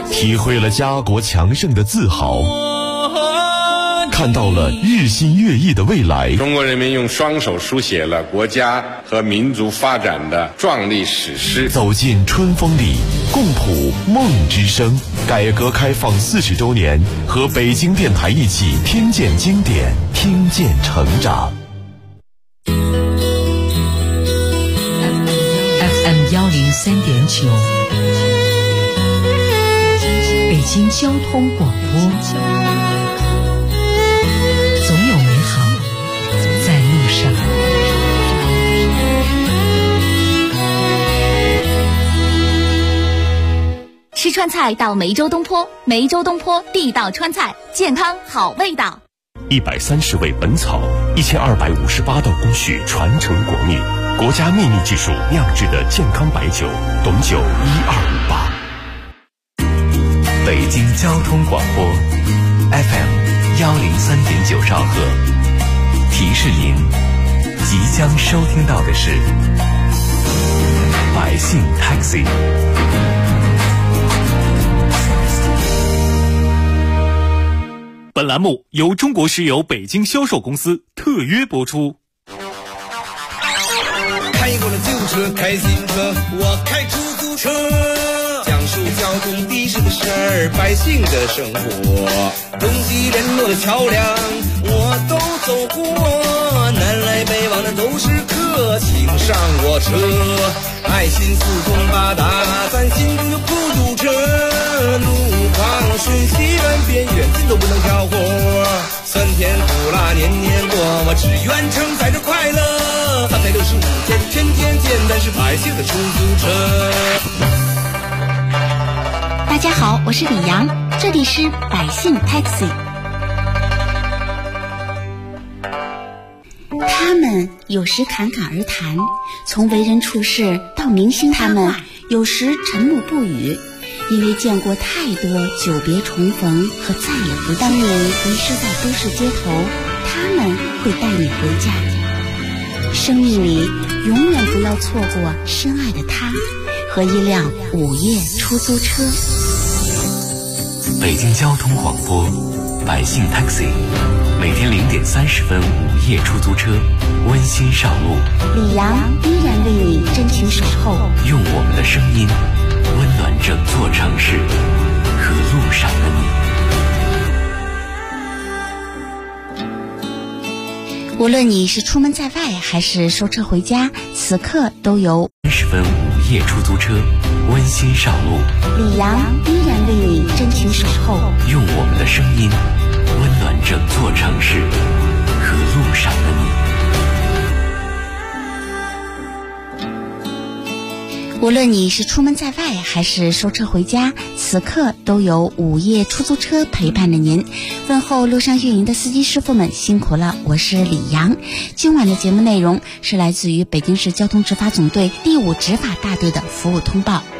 体会了家国强盛的自豪，看到了日新月异的未来。 中国人民用双手书写了国家和民族发展的壮丽史诗。 走进春风里，共谱梦之声。改革开放40周年，和北京电台一起听见经典，听见成长。 FM 103.9，北京交通广播。总有美好在路上。 吃川菜到梅州东坡，梅州东坡地道川菜，健康好味道。 130味本草，1258道工序传承国秘，国家秘密技术酿制的健康白酒，董酒1258。 北京交通广播 FM 103.9兆赫，提示您即将收听到的是百姓 Taxi。 本栏目由中国石油北京销售公司特约播出。 开过了旧车，开新车，我开出租车，讲述交通的士的事儿，百姓的生活，东西联络的桥梁我都走过，南来北往的都是客，请上我车，爱心四通八达，咱心中有孤独车，路况顺西南边远近都不能挑活，酸甜苦辣年年过，我只愿承载着快乐，365天天天见，但是百姓的出租车。 大家好，我是李阳，这里是百姓 Taxi。 他们有时侃侃而谈，从为人处事到明星他们有时沉默不语，因为见过太多久别重逢和再也不见。当你迷失在都市街头，他们会带你回家。生命里永远不要错过深爱的他和一辆午夜出租车。 北京交通广播百姓 Taxi， 每天0点30分午夜出租车，温馨上路。 李阳依然为你真情守候， 用我们的声音温暖整座城市和路上的你。 无论你是出门在外还是收车回家，此刻都有 30分午夜出租车，温馨上路。 李阳依然为你真情守候， 用我们的声音温暖整座城市和路上的你。 无论你是出门在外还是收车回家，此刻都有午夜出租车陪伴着您。问候路上运营的司机师傅们辛苦了，我是李阳。今晚的节目内容是来自于北京市交通执法总队第5执法大队的服务通报。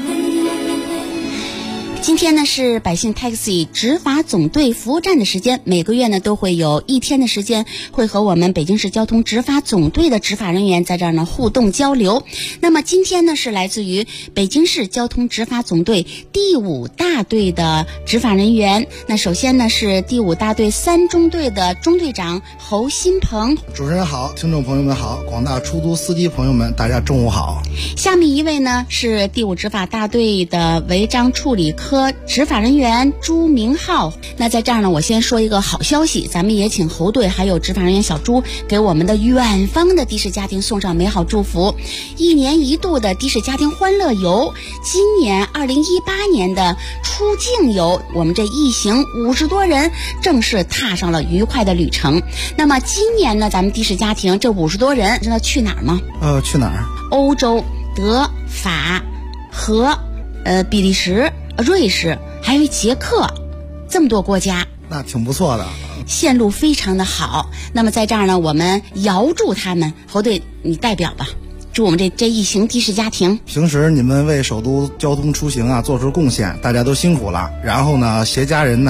今天呢是百姓 Taxi 执法总队服务站的时间，每个月呢都会有1天的时间会和我们北京市交通执法总队的执法人员在这儿呢互动交流。那么今天呢是来自于北京市交通执法总队第5大队的执法人员。那首先呢是第5大队3中队的中队长侯新鹏。 主持人好，听众朋友们好，广大出租司机朋友们大家中午好。 下面一位呢是第5执法大队的违章处理科执法人员朱明浩。那在这儿呢我先说一个好消息，咱们也请侯队还有执法人员小朱给我们的远方的的士家庭送上美好祝福。1年1度的的士家庭欢乐游，今年2018年的出境游，我们这一行50多人正式踏上了愉快的旅程。那么今年呢咱们的士家庭这50多人知道去哪儿吗？ 去哪儿？ 欧洲、德、法、荷、比利时、瑞士还有捷克，这么多国家， 那挺不错的， 线路非常的好。那么在这儿呢我们遥祝他们，侯队你代表吧，祝我们这一行的士家庭。 平时你们为首都交通出行啊做出贡献，大家都辛苦了。然后呢携家人呢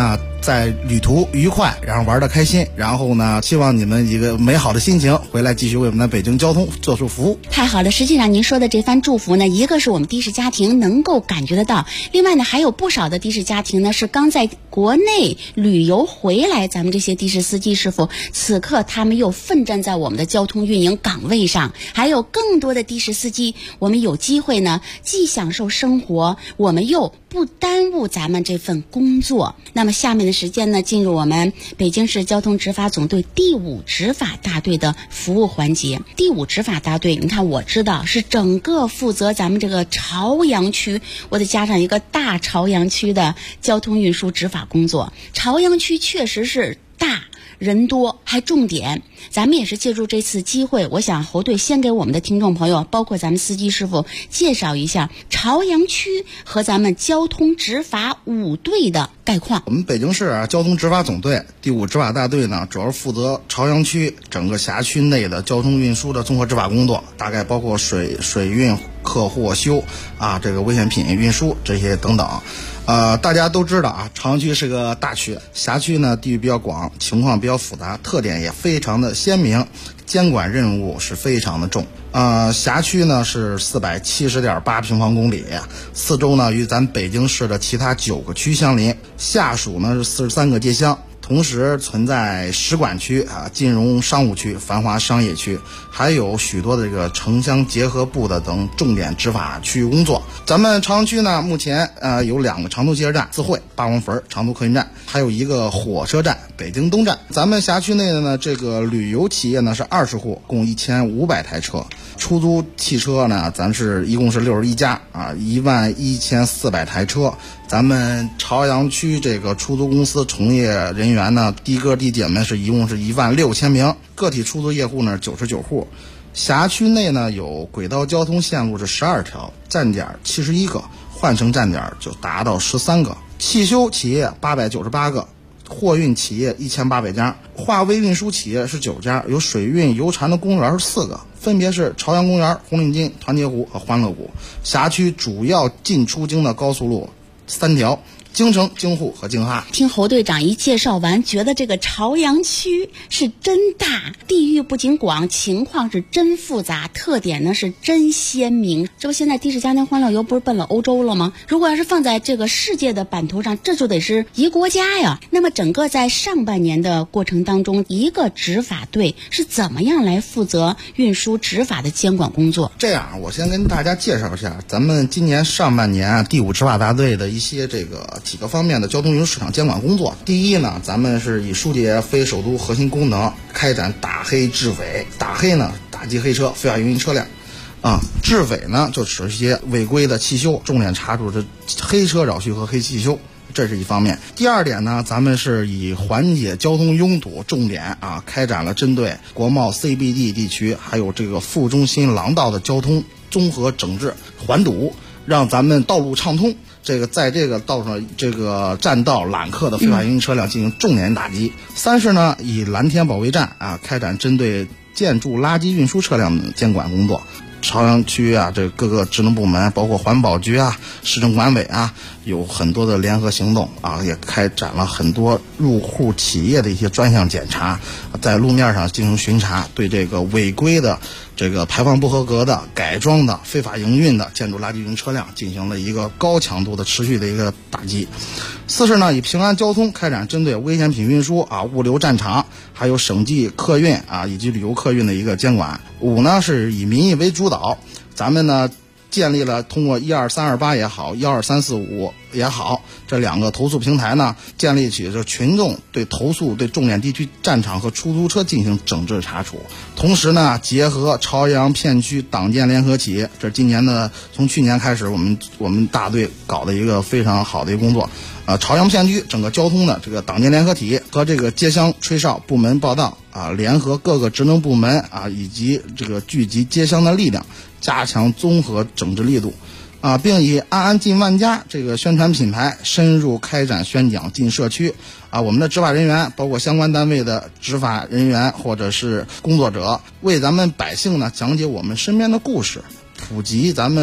在旅途愉快，然后玩得开心，然后呢，希望你们一个美好的心情回来继续为我们的北京交通做出服务。 太好了，实际上您说的这番祝福呢，一个是我们的士家庭能够感觉得到，另外呢，还有不少的的士家庭呢是刚在国内旅游回来，咱们这些的士司机师傅，此刻他们又奋战在我们的交通运营岗位上，还有更多的的士司机，我们有机会呢，既享受生活，我们又不耽误咱们这份工作。那么下面的时间呢，进入我们北京市交通执法总队第5执法大队的服务环节。第5执法大队，你看我知道是整个负责咱们这个朝阳区，我得加上一个大朝阳区的交通运输执法工作。朝阳区确实是大，人多，还重点。咱们也是借助这次机会，我想侯队先给我们的听众朋友，包括咱们司机师傅介绍一下朝阳区和咱们交通执法5队的概况。 我们北京市交通执法总队第5执法大队呢，主要负责朝阳区整个辖区内的交通运输的综合执法工作，大概包括水运、客货修这个危险品运输这些等等。大家都知道啊，朝阳区是个大区，辖区呢地域比较广，情况比较复杂，特点也非常的鲜明，监管任务是非常的重。辖区呢是470.8平方公里，四周呢与咱北京市的其他9个区相邻，下属呢是43个街乡。同时存在使馆区金融商务区、繁华商业区，还有许多的这个城乡结合部的等重点执法区域工作。咱们朝阳区呢，目前有2个长途汽车站，自汇、八王坟长途客运站，还有一个火车站北京东站。咱们辖区内的呢，这个旅游企业呢是20户，共1500台车。出租汽车呢，咱是一共是61家11400台车。咱们朝阳区这个出租公司从业人员呢，的哥的姐们是一共是16000名，个体出租业户呢99户。辖区内呢有轨道交通线路是12条，站点71个，换乘站点就达到13个，汽修企业898个，货运企业1800家，化微运输企业是9家，有水运油船的公园是4个，分别是朝阳公园、红领巾、团结湖和欢乐谷。辖区主要进出京的高速路3条，京城、京沪和京哈。 听侯队长一介绍完，觉得这个朝阳区是真大，地域不仅广，情况是真复杂，特点呢是真鲜明。这不现在的士家庭欢乐游不是奔了欧洲了吗？如果要是放在这个世界的版图上，这就得是一国家呀。那么整个在上半年的过程当中，一个执法队是怎么样来负责运输执法的监管工作？ 这样，我先跟大家介绍一下咱们今年上半年第5执法大队的一些这个几个方面的交通运输市场监管工作。第一呢，咱们是以疏解非首都核心功能，开展打黑治伪。打黑呢，打击黑车、非法营运车辆。治伪呢，就指一些违规的汽修，重点查处这黑车扰序和黑汽修，这是一方面。第二点呢，咱们是以缓解交通拥堵重点开展了针对国贸 CBD 地区还有这个副中心廊道的交通综合整治缓堵，让咱们道路畅通。这个在这个道上这个占道揽客的非法营运车辆进行重点打击。三是呢，以蓝天保卫战开展针对建筑垃圾运输车辆的监管工作。朝阳区这各个职能部门，包括环保局市政管委有很多的联合行动也开展了很多入户企业的一些专项检查，在路面上进行巡查，对这个违规的、这个排放不合格的、改装的、非法营运的建筑垃圾运输车辆进行了一个高强度的持续的一个打击。四是呢，以平安交通开展针对危险品运输物流战场，还有省际客运以及旅游客运的一个监管。五呢，是以民意为主导，咱们呢建立了通过12328也好，12345也好，这2个投诉平台呢，建立起这群众对投诉对重点地区站场和出租车进行整治查处。同时呢，结合朝阳片区党建联合企业，这是今年的从去年开始我们大队搞的一个非常好的一个工作。朝阳片区整个交通的这个党建联合体和这个街乡吹哨部门报道联合各个职能部门以及这个聚集街乡的力量，加强综合整治力度并以安安进万家这个宣传品牌深入开展宣讲进社区我们的执法人员包括相关单位的执法人员或者是工作者，为咱们百姓呢讲解我们身边的故事，普及咱们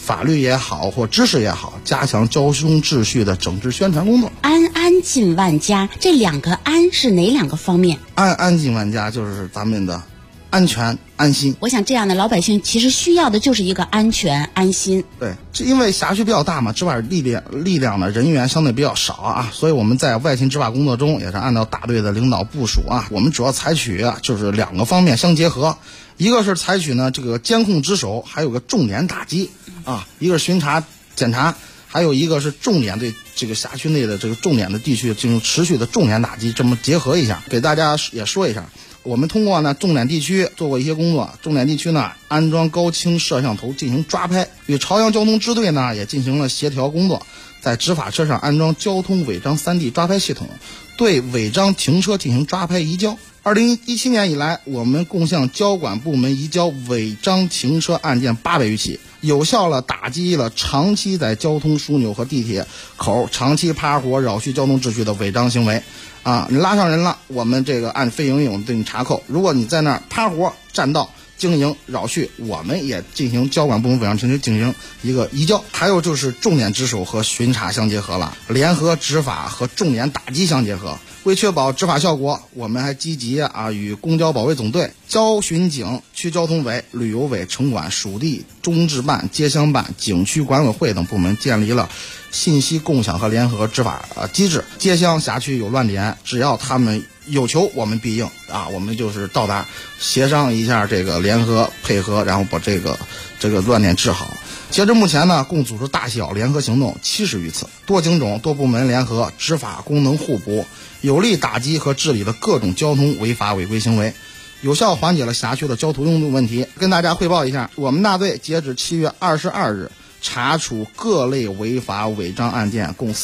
法律也好或知识也好，加强交通秩序的整治宣传工作。 安进万家，这2个安是哪2个方面？ 安进万家就是咱们的安全安心。 我想这样的老百姓其实需要的就是一个安全安心。 对，这因为辖区比较大嘛，执法力量的人员相对比较少啊，所以我们在外勤执法工作中也是按照大队的领导部署啊，我们主要采取就是2个方面相结合，一个是采取呢这个监控值守，还有个重点打击啊，一个是巡查检查，还有一个是重点对这个辖区内的这个重点的地区进行持续的重点打击，这么结合一下，给大家也说一下。我们通过呢重点地区做过一些工作，重点地区呢安装高清摄像头进行抓拍，与朝阳交通支队呢也进行了协调工作，在执法车上安装交通违章3D 抓拍系统，对违章停车进行抓拍移交。2017年以来，我们共向交管部门移交违章停车案件800余起，有效了打击了长期在交通枢纽和地铁口长期趴活扰序交通秩序的违章行为。你拉上人了，我们这个按非营用对你查扣；如果你在那儿趴活占道经营扰序，我们也进行交管部门违章停车进行一个移交。还有就是重点值守和巡查相结合了，联合执法和重点打击相结合。为确保执法效果，我们还积极与公交保卫总队、交巡警、区交通委、旅游委、城管、属地中治办、街乡办、景区管委会等部门建立了信息共享和联合执法机制。街乡辖区有乱点，只要他们有求，我们必应我们就是到达协商一下这个联合配合，然后把这个乱点治好。截至目前呢，共组织大小联合行动70余次，多警种多部门联合，执法功能互补，有力打击和治理了各种交通违法违规行为，有效缓解了辖区的交通拥堵问题。跟大家汇报一下，我们大队截止7月22日查处各类违法违章案件共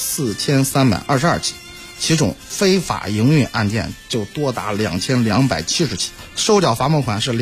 4322起，其中非法营运案件就多达2270起，收缴罚没款是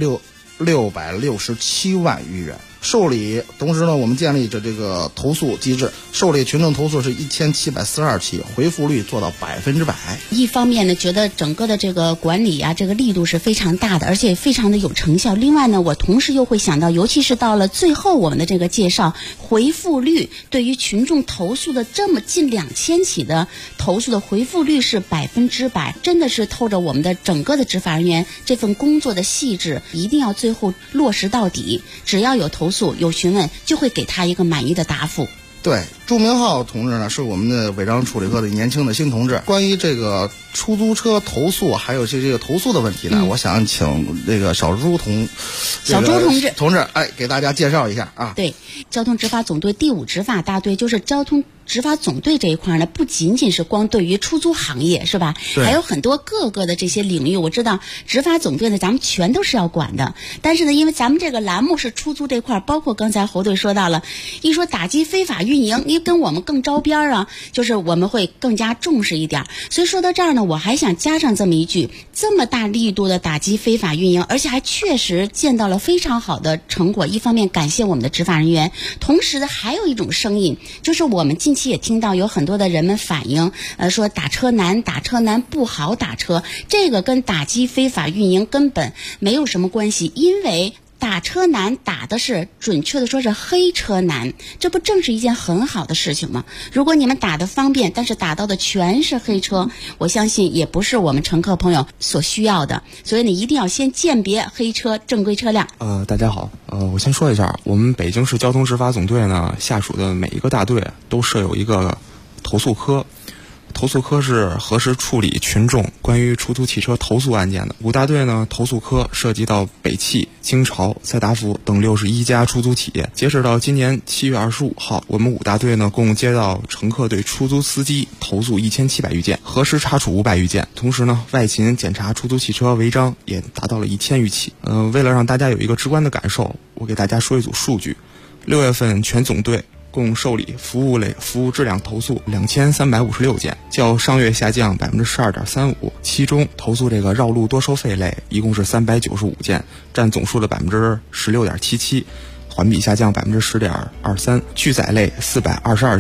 2667万余元。受理，同时呢，我们建立着这个投诉机制，受理群众投诉是1742起，回复率做到100%。 一方面呢，觉得整个的这个管理这个力度是非常大的，而且非常的有成效。另外呢，我同时又会想到，尤其是到了最后我们的这个介绍，回复率对于群众投诉的这么近2000起的投诉的回复率是100%，真的是透着我们的整个的执法人员这份工作的细致，一定要最后落实到底。只要有投诉有询问，就会给他一个满意的答复。 对，朱明浩同志呢是我们的违章处理科的年轻的新同志。关于这个出租车投诉还有这个投诉的问题呢，我想请这个小朱同志给大家介绍一下对，交通执法总队第5执法大队就是交通执法总队这一块呢，不仅仅是光对于出租行业是吧？还有很多各个的这些领域。我知道执法总队呢，咱们全都是要管的。但是呢，因为咱们这个栏目是出租这块，包括刚才侯队说到了，一说打击非法运营，你跟我们更招边就是我们会更加重视一点。所以说到这儿呢，我还想加上这么一句：这么大力度的打击非法运营，而且还确实见到了非常好的成果。一方面感谢我们的执法人员，同时呢，还有一种声音，就是我们近期也听到有很多的人们反映，说打车难不好打车，这个跟打击非法运营根本没有什么关系，因为打车难打的是，准确的说是黑车难，这不正是一件很好的事情吗？如果你们打的方便，但是打到的全是黑车，我相信也不是我们乘客朋友所需要的。所以你一定要先鉴别黑车正规车辆。 大家好，我先说一下，我们北京市交通执法总队呢下属的每一个大队都设有一个投诉科。投诉科是核实处理群众关于出租汽车投诉案件的。5大队呢，投诉科涉及到北汽、京朝、赛达福等61家出租企业。截止到今年7月25号，我们5大队呢共接到乘客对出租司机投诉1700余件，核实查处500余件。同时呢，外勤检查出租汽车违章也达到了1000余起。为了让大家有一个直观的感受，我给大家说一组数据。6月份全总队共受理服务类服务质量投诉2356件，较上月下降12.35%。其中投诉这个绕路多收费类一共是395件，占总数的16.77%，环比下降10.23%。拒载类422件，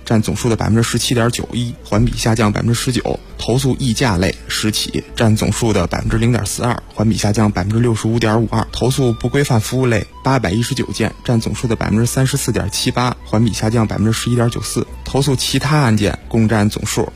占总数的17.91%，环比下降19%。投诉议价类10起，占总数的0.42%，环比下降65.52%。投诉不规范服务类819件，占总数的34.78%，环比下降11.94%。投诉其他案件共占总数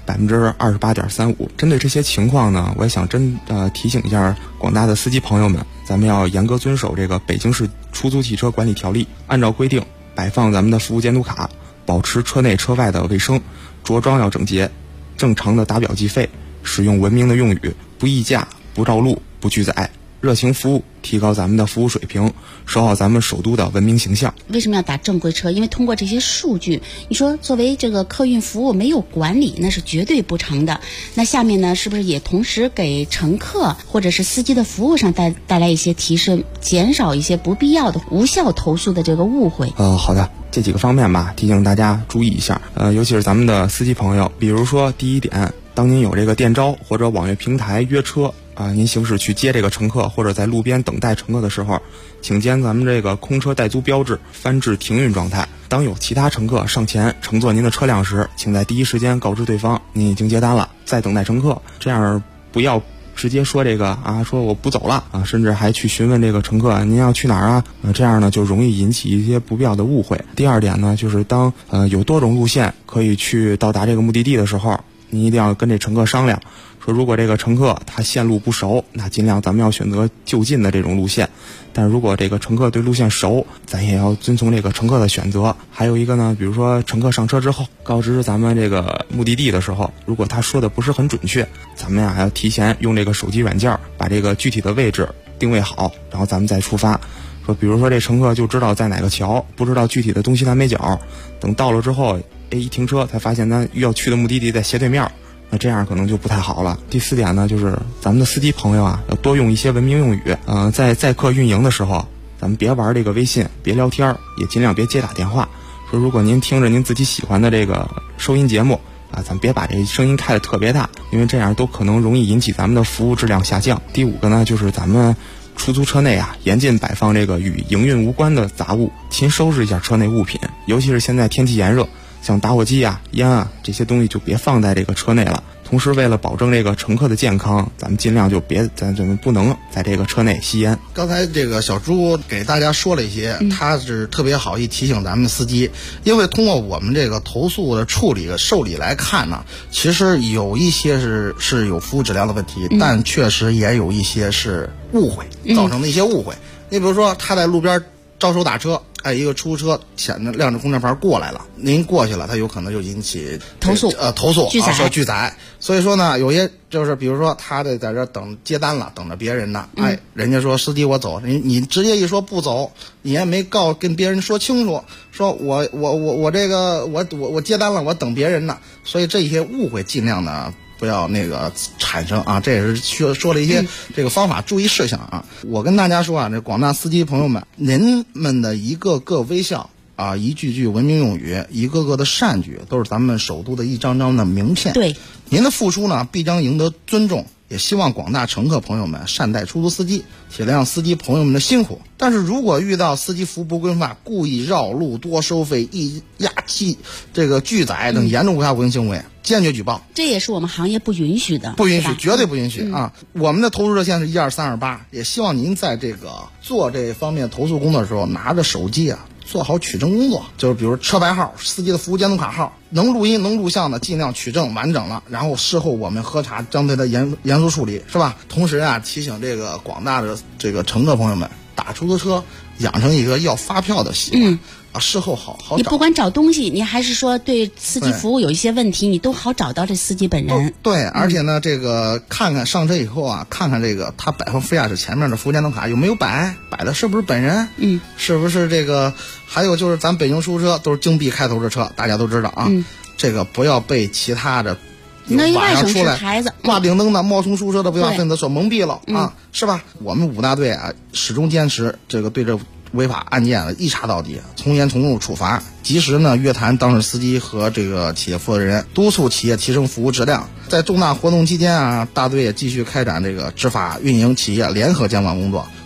28.35%。针对这些情况呢，我也想提醒一下广大的司机朋友们，咱们要严格遵守这个北京市出租汽车管理条例，按照规定摆放咱们的服务监督卡，保持车内车外的卫生，着装要整洁，正常的打表计费，使用文明的用语，不议价，不绕路，不拒载，热情服务，提高咱们的服务水平，守好咱们首都的文明形象。 为什么要打正规车？因为通过这些数据，你说作为这个客运服务没有管理，那是绝对不成的。那下面呢，是不是也同时给乘客或者是司机的服务上带来一些提升，减少一些不必要的无效投诉的这个误会？ 好的，这几个方面吧，提醒大家注意一下。尤其是咱们的司机朋友，比如说第一点，当您有这个电招或者网约平台约车您行驶去接这个乘客，或者在路边等待乘客的时候，请将咱们这个空车待租标志翻至停运状态。当有其他乘客上前乘坐您的车辆时，请在第一时间告知对方您已经接单了，在等待乘客，这样不要直接说这个说我不走了甚至还去询问这个乘客您要去哪儿这样呢就容易引起一些不必要的误会。第二点呢，就是当有多种路线可以去到达这个目的地的时候，你一定要跟这乘客商量，说如果这个乘客他线路不熟，那尽量咱们要选择就近的这种路线，但如果这个乘客对路线熟，咱也要遵从这个乘客的选择。还有一个呢，比如说乘客上车之后告知咱们这个目的地的时候，如果他说的不是很准确，咱们还要提前用这个手机软件把这个具体的位置定位好，然后咱们再出发。说比如说这乘客就知道在哪个桥，不知道具体的东西南北角，等到了之后一停车才发现咱要去的目的地在斜对面，那这样可能就不太好了。第四点呢，就是咱们的司机朋友要多用一些文明用语。在载客运营的时候，咱们别玩这个微信，别聊天，也尽量别接打电话。说如果您听着您自己喜欢的这个收音节目咱别把这声音开得特别大，因为这样都可能容易引起咱们的服务质量下降。第五个呢，就是咱们出租车内严禁摆放这个与营运无关的杂物，勤收拾一下车内物品，尤其是现在天气炎热，像打火机烟这些东西就别放在这个车内了。同时为了保证这个乘客的健康，咱们尽量咱不能在这个车内吸烟。 刚才这个小朱给大家说了一些，他是特别好意提醒咱们的司机，因为通过我们这个投诉的处理受理来看呢，其实有一些是有服务质量的问题，但确实也有一些是误会造成的一些误会。你比如说他在路边招手打车，一个出租车显着亮着公证牌过来了，您过去了，他有可能就引起投诉拒载。所以说呢，有些就是比如说他在这等接单了，等着别人呢，人家说司机我走，你直接一说不走，你也没跟别人说清楚，说我这个我接单了，我等别人呢，所以这些误会尽量呢不要产生这也是说了一些这个方法注意事项我跟大家说这广大司机朋友们，您们的一个个微笑一句句文明用语，一个个的善举，都是咱们首都的一张张的名片。 对， 您的付出呢必将赢得尊重，也希望广大乘客朋友们善待出租司机，体谅司机朋友们的辛苦。但是如果遇到司机服务不规范、故意绕路、多收费、压气、拒载等严重违法违规行为，坚决举报。 这也是我们行业不允许的， 不允许，绝对不允许我们的投诉热线是12328，也希望您在做这方面投诉工作的时候，拿着手机做好取证工作，就是比如车牌号、司机的服务监督卡号，能录音能录像的尽量取证完整了，然后事后我们核查，将对它严肃处理，是吧？同时提醒广大的乘客朋友们，打出租车养成一个要发票的习惯事后好找。 你不管找东西，你还是说对司机服务有一些问题，你都好找到这司机本人。 对，而且呢，看看上车以后看看他摆放副驾驶前面的服务监督卡有没有摆的是不是本人，是不是还有就是咱北京出租车都是京 B 开头的车，大家都知道不要被其他的晚上出来挂顶灯的冒充出租车的违法分子所蒙蔽了是吧？我们5大队始终坚持对这违法案件一查到底，从严从重处罚，及时约谈当事司机和企业负责人，督促企业提升服务质量。在重大活动期间大队也继续开展执法运营企业联合监管工作，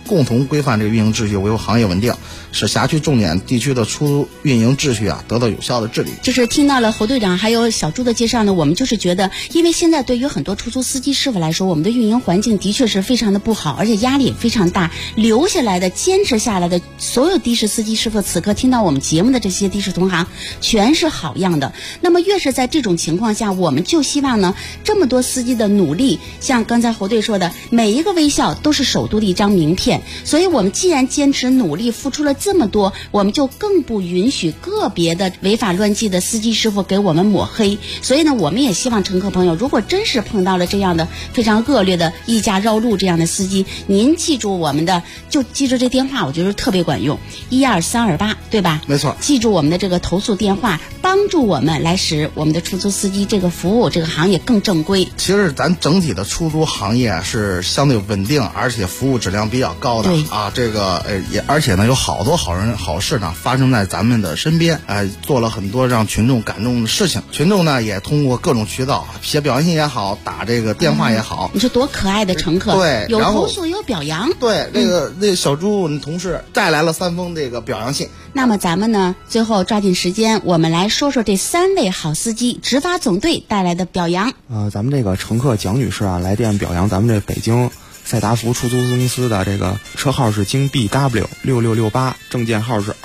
共同规范这个运营秩序，维护行业稳定，使辖区重点地区的出租运营秩序得到有效的治理。 就是听到了侯队长还有小朱的介绍呢，我们就是觉得，因为现在对于很多出租司机师傅来说，我们的运营环境的确是非常的不好，而且压力也非常大。留下来的、坚持下来的所有的士司机师傅，此刻听到我们节目的这些的士同行，全是好样的。那么越是在这种情况下，我们就希望呢，这么多司机的努力，像刚才侯队说的，每一个微笑都是首都的一张名片。所以我们既然坚持努力，付出了这么多，我们就更不允许个别的违法乱纪的司机师傅给我们抹黑。所以呢，我们也希望乘客朋友，如果真是碰到了这样的非常恶劣的议价绕路这样的司机，您记住我们的，就记住这电话，我觉得特别管用，12328，对吧？ 没错， 记住我们的这个投诉电话，帮助我们来使我们的出租司机这个服务这个行业更正规。 其实咱整体的出租行业是相对稳定，而且服务质量比较高的啊。这个也而且呢，有好多好人好事呢发生在咱们的身边，做了很多让群众感动的事情。群众呢也通过各种渠道写表扬信也好，打这个电话也好。 你说多可爱的乘客， 对， 有投诉有表扬。 对，那小朱你同事带来了3封这个表扬信。 那么咱们呢，最后抓紧时间，我们来说说这3位好司机执法总队带来的表扬。 咱们这个乘客蒋女士来电表扬咱们这北京赛达福出租公司的这个车号是京 BW6668，证件号是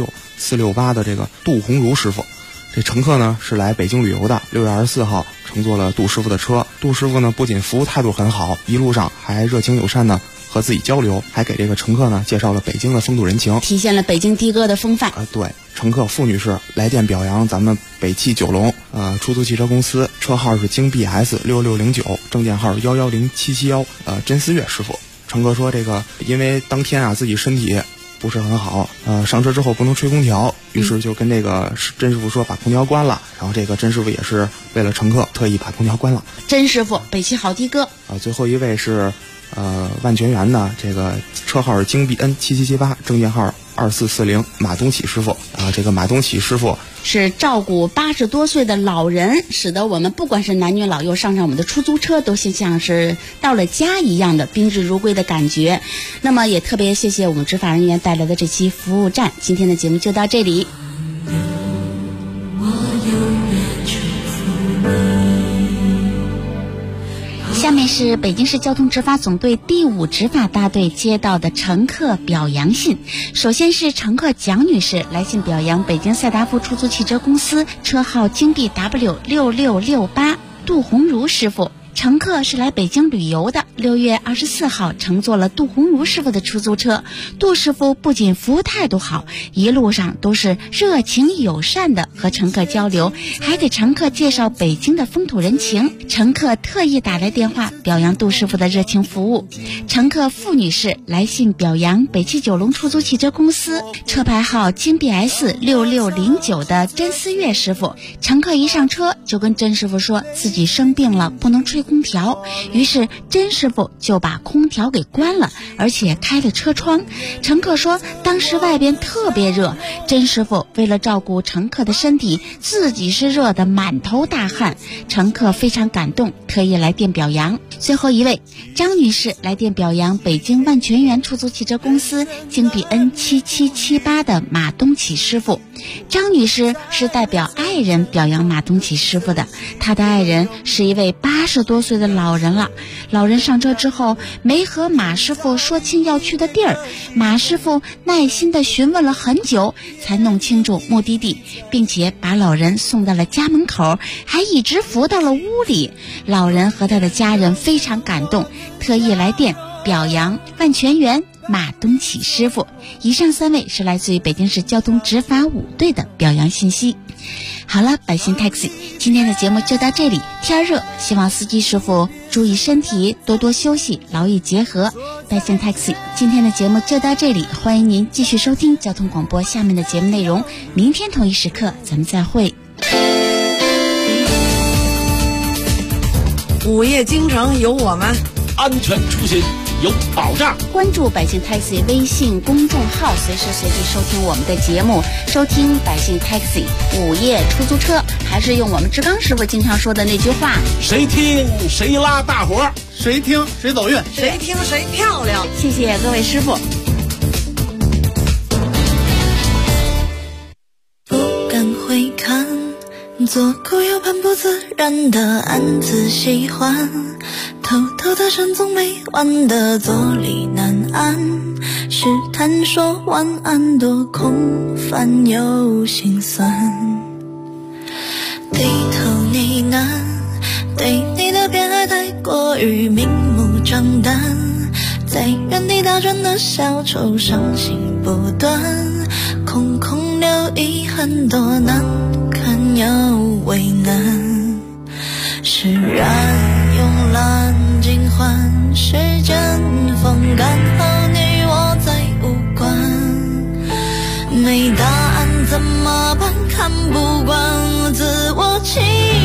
296468的这个杜红茹师傅。这乘客呢是来北京旅游的，6月24号乘坐了杜师傅的车。杜师傅呢不仅服务态度很好，一路上还热情友善的和自己交流，还给这个乘客呢介绍了北京的风土人情， 体现了北京的哥的风范。 对，乘客付女士来电表扬咱们北汽九龙出租汽车公司，车号是京 BS6609，证件号110771，甄思月师傅。乘客说这个因为当天自己身体不是很好，上车之后不能吹空调，于是就跟这个甄师傅说把空调关了，然后这个甄师傅也是为了乘客特意把空调关了。 甄师傅，北汽好的哥。 最后一位是万泉园的这个车号是京 BN7778，证件号2440，马东启师傅。这个马东启师傅是照顾80多岁的老人，使得我们不管是男女老幼上我们的出租车，都像是到了家一样的宾至如归的感觉。那么也特别谢谢我们执法人员带来的这期服务站，今天的节目就到这里。下面是北京市交通执法总队第5执法大队接到的乘客表扬信。首先是乘客蒋女士来信表扬北京赛达福出租汽车公司，车号京 BW6668，杜红茹师傅。乘客是来北京旅游的，6月24号乘坐了杜红茹师傅的出租车。杜师傅不仅服务态度好，一路上都是热情友善的和乘客交流，还给乘客介绍北京的风土人情。乘客特意打来电话表扬杜师傅的热情服务。乘客付女士来信表扬北汽九龙出租汽车公司，车牌号京 BS6609的甄思月师傅。乘客一上车就跟甄师傅说自己生病了，不能吹空调，于是甄师傅就把空调给关了，而且开了车窗。乘客说当时外边特别热，甄师傅为了照顾乘客的身体，自己是热得满头大汗。乘客非常感动，特意来电表扬。最后一位张女士来电表扬北京万泉园出租汽车公司京 BN7778的马东启师傅。张女士是代表爱人表扬马东启师傅的，她的爱人是一位80多岁的老人了。老人上车之后没和马师傅说清要去的地儿，马师傅耐心地询问了很久才弄清楚目的地，并且把老人送到了家门口，还一直扶到了屋里。老人和他的家人非常感动，特意来电表扬万泉园马东启师傅。以上3位是来自于北京市交通执法5队的表扬信息。好了，百姓 taxi 今天的节目就到这里。天热，希望司机师傅注意身体，多多休息，劳逸结合。百姓 taxi 今天的节目就到这里，欢迎您继续收听交通广播下面的节目内容。明天同一时刻咱们再会。 午夜京城有我们， 安全出行有保障。 关注百姓 taxi 微信公众号，随时随地收听我们的节目，收听百姓 taxi 午夜出租车。还是用我们志刚师傅经常说的那句话： 谁听谁拉大伙儿。 谁听谁走运， 谁听谁漂亮。 谢谢各位师傅。 不敢回看，左顾右盼不自然的暗自喜欢，偷偷的神总没完的坐立难安，试探说晚安多空泛又心酸，低头呢喃，对你的偏爱太过于明目张胆，在原地打转的小丑伤心不断，空空留遗憾多难堪又为难，释然慵懒尽欢，时间风干后你我再无关，没答案怎么办，看不惯自我欺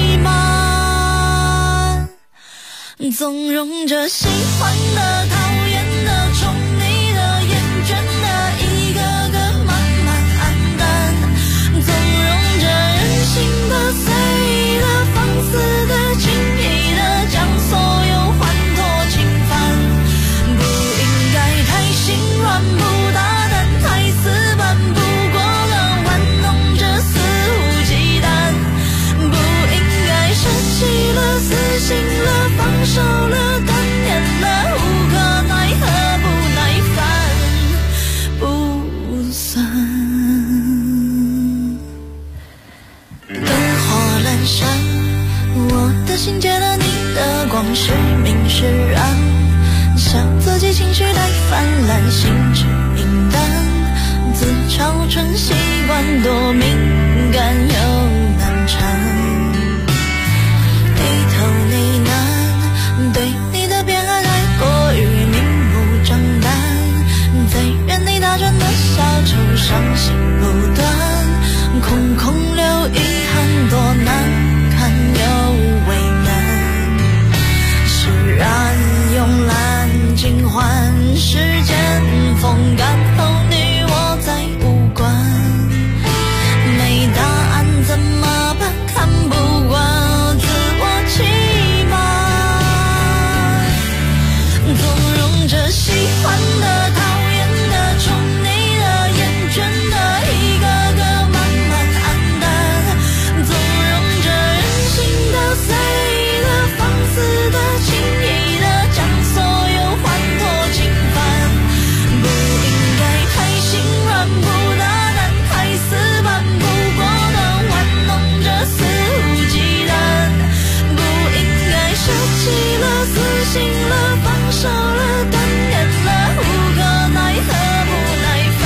瞒，纵容着喜欢的讨厌的宠你的厌倦的一个个慢慢黯淡，纵容着任性的随意的放肆的轻易的将所有欢脱侵犯，不应该太心软不大胆太死板，不过了玩弄着肆无忌惮，不应该舍弃了死心了放手了断念了无可奈何不耐烦不算，灯火阑珊，我的心借了你的光，是明是暗，笑自己情绪太泛滥，心智明淡，自嘲成习惯，多敏感又难缠，低头呢喃，对你的偏爱太过于明目张胆，在原地打转的小丑伤心不断，空空留遗憾多难堪又为难，释然慵懒尽欢，时间风干后你我再无关，没答案怎么办，看不惯自我欺瞒，纵容着喜欢的讨厌的宠你的厌倦的一个个慢慢黯淡，纵容着任性的随意的放肆的轻易的将所有欢脱侵犯，不应该太心软不大胆太死板，不过的玩弄着肆无忌惮，不应该舍弃了死心了放手了断念了无可奈何不耐烦，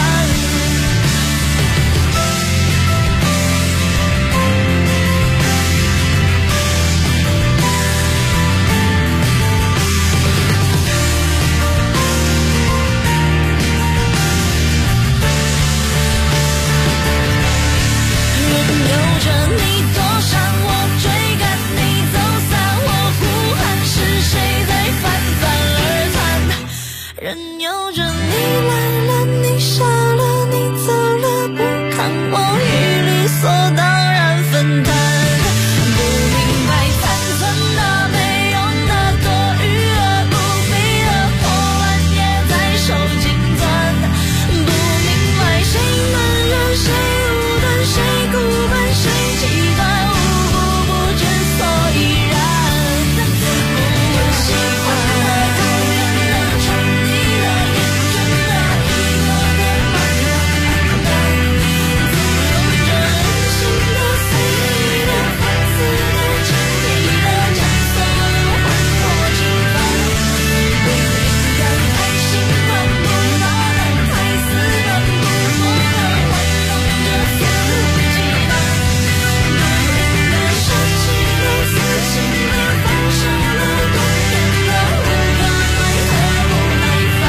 任由着你躲闪我追赶你走散，我呼喊是谁在泛泛而谈，任由着你来了你傻了你走了，不看我与理所当然分担，不明白残存的没用的多余而不必的破烂也在手紧攥，不明白谁能让谁无端谁孤单谁极端无故不知所以然，不喜欢的讨厌的宠你的厌倦的一个个慢慢黯淡，纵容着任性的随意的放肆的轻易的将所有欢脱侵犯，不应该太心软不大胆太死板，不过的玩弄着肆无忌惮，不应该舍弃了死心了放手了断念了无可奈何不耐烦。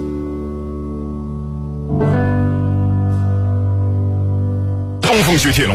东风雪铁龙